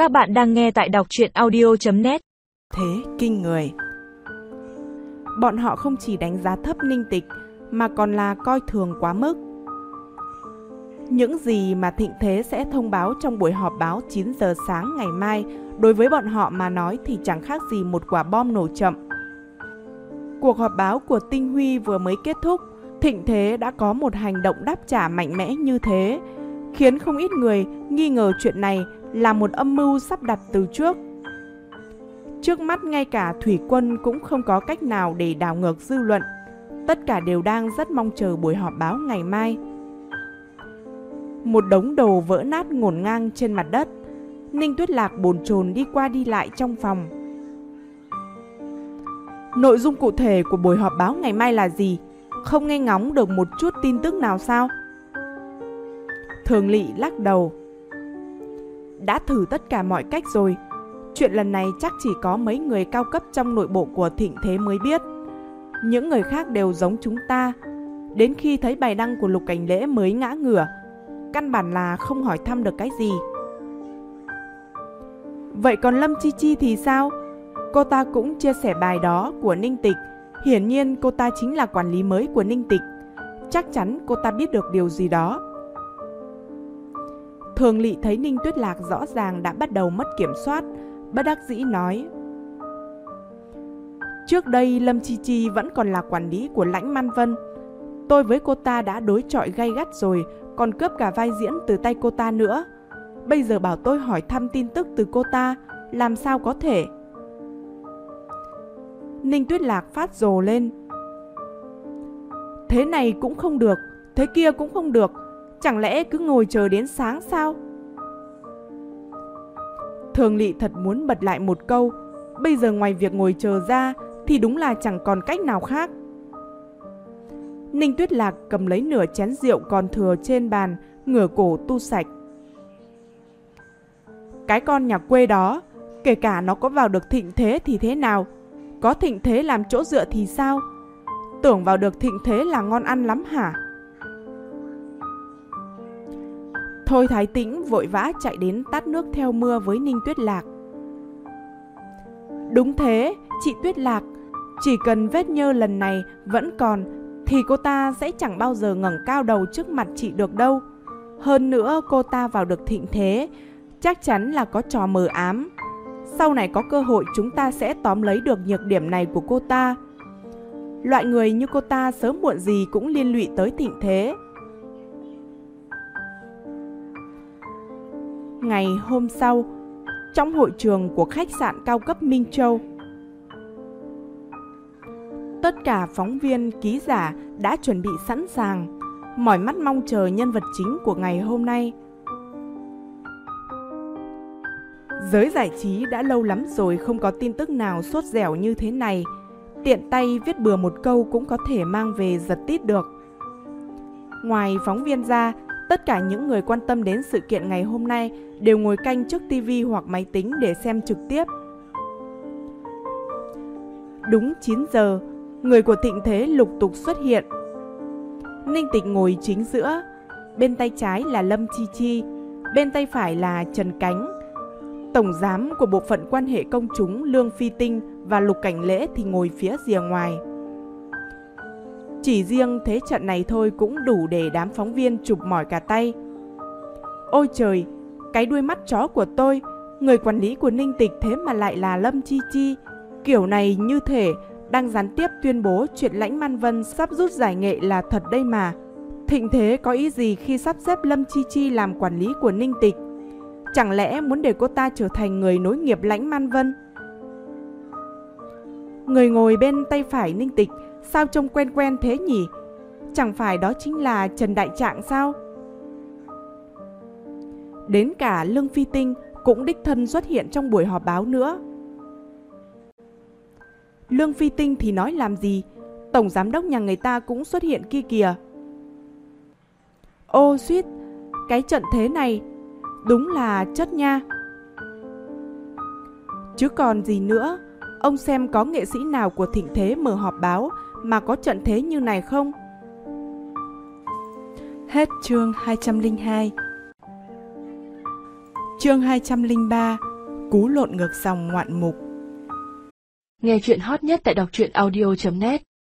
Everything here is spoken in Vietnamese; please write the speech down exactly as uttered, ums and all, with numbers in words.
Các bạn đang nghe tại đọc truyện audio chấm net. Thế kinh người. Bọn họ không chỉ đánh giá thấp Ninh Tịch mà còn là coi thường quá mức. Những gì mà Thịnh Thế sẽ thông báo trong buổi họp báo chín giờ sáng ngày mai, đối với bọn họ mà nói thì chẳng khác gì một quả bom nổ chậm. Cuộc họp báo của Tinh Huy vừa mới kết thúc, Thịnh Thế đã có một hành động đáp trả mạnh mẽ như thế, khiến không ít người nghi ngờ chuyện này là một âm mưu sắp đặt từ trước. Trước mắt ngay cả Thủy Quân cũng không có cách nào để đảo ngược dư luận. Tất cả đều đang rất mong chờ buổi họp báo ngày mai. Một đống đồ vỡ nát ngổn ngang trên mặt đất. Ninh Tuyết Lạc bồn chồn đi qua đi lại trong phòng. Nội dung cụ thể của buổi họp báo ngày mai là gì? Không nghe ngóng được một chút tin tức nào sao? Thường Lị lắc đầu. Đã thử tất cả mọi cách rồi. Chuyện lần này chắc chỉ có mấy người cao cấp trong nội bộ của Thịnh Thế mới biết. Những người khác đều giống chúng ta. Đến khi thấy bài đăng của Lục Cảnh Lễ mới ngã ngửa. Căn bản là không hỏi thăm được cái gì. Vậy còn Lâm Chi Chi thì sao? Cô ta cũng chia sẻ bài đó của Ninh Tịch. Hiển nhiên cô ta chính là quản lý mới của Ninh Tịch. Chắc chắn cô ta biết được điều gì đó. Thường Lị thấy Ninh Tuyết Lạc rõ ràng đã bắt đầu mất kiểm soát, bất đắc dĩ nói. Trước đây Lâm Chi Chi vẫn còn là quản lý của Lãnh Man Vân. Tôi với cô ta đã đối chọi gay gắt rồi, còn cướp cả vai diễn từ tay cô ta nữa. Bây giờ bảo tôi hỏi thăm tin tức từ cô ta, làm sao có thể? Ninh Tuyết Lạc phát rồ lên. Thế này cũng không được, thế kia cũng không được. Chẳng lẽ cứ ngồi chờ đến sáng sao? Thường Lị thật muốn bật lại một câu. Bây giờ ngoài việc ngồi chờ ra thì đúng là chẳng còn cách nào khác. Ninh Tuyết Lạc cầm lấy nửa chén rượu còn thừa trên bàn, ngửa cổ tu sạch. Cái con nhà quê đó, kể cả nó có vào được Thịnh Thế thì thế nào? Có Thịnh Thế làm chỗ dựa thì sao? Tưởng vào được Thịnh Thế là ngon ăn lắm hả? Thôi Thái Tĩnh vội vã chạy đến tát nước theo mưa với Ninh Tuyết Lạc. Đúng thế, chị Tuyết Lạc, chỉ cần vết nhơ lần này vẫn còn thì cô ta sẽ chẳng bao giờ ngẩng cao đầu trước mặt chị được đâu. Hơn nữa cô ta vào được Thịnh Thế, chắc chắn là có trò mờ ám. Sau này có cơ hội chúng ta sẽ tóm lấy được nhược điểm này của cô ta. Loại người như cô ta sớm muộn gì cũng liên lụy tới Thịnh Thế. Ngày hôm sau, trong hội trường của khách sạn cao cấp Minh Châu, tất cả phóng viên, ký giả đã chuẩn bị sẵn sàng, mỏi mắt mong chờ nhân vật chính của ngày hôm nay. Giới giải trí đã lâu lắm rồi không có tin tức nào sốt dẻo như thế này. Tiện tay viết bừa một câu cũng có thể mang về giật tít được. Ngoài phóng viên ra, tất cả những người quan tâm đến sự kiện ngày hôm nay đều ngồi canh trước tivi hoặc máy tính để xem trực tiếp. Đúng chín giờ, người của Thịnh Thế lục tục xuất hiện. Ninh Tịch ngồi chính giữa, bên tay trái là Lâm Chi Chi, bên tay phải là Trần Cánh. Tổng giám của bộ phận quan hệ công chúng Lương Phi Tinh và Lục Cảnh Lễ thì ngồi phía rìa ngoài. Chỉ riêng thế trận này thôi cũng đủ để đám phóng viên chụp mỏi cả tay. Ôi trời, cái đuôi mắt chó của tôi, người quản lý của Ninh Tịch thế mà lại là Lâm Chi Chi. Kiểu này như thể đang gián tiếp tuyên bố chuyện Lãnh Man Vân sắp rút giải nghệ là thật đây mà. Thịnh Thế có ý gì khi sắp xếp Lâm Chi Chi làm quản lý của Ninh Tịch? Chẳng lẽ muốn để cô ta trở thành người nối nghiệp Lãnh Man Vân? Người ngồi bên tay phải Ninh Tịch sao trông quen quen thế nhỉ? Chẳng phải đó chính là Trần Đại Trạng sao? Đến cả Lương Phi Tinh cũng đích thân xuất hiện trong buổi họp báo nữa. Lương Phi Tinh thì nói làm gì? Tổng giám đốc nhà người ta cũng xuất hiện kia kìa. Ô suýt, cái trận thế này đúng là chất nha. Chứ còn gì nữa, ông xem có nghệ sĩ nào của Thịnh Thế mở họp báo mà có trận thế như này không? Hết chương hai trăm lẻ hai. Chương hai trăm lẻ ba. Cú lộn ngược dòng ngoạn mục. Nghe chuyện hot nhất tại đọc truyện audio chấm net.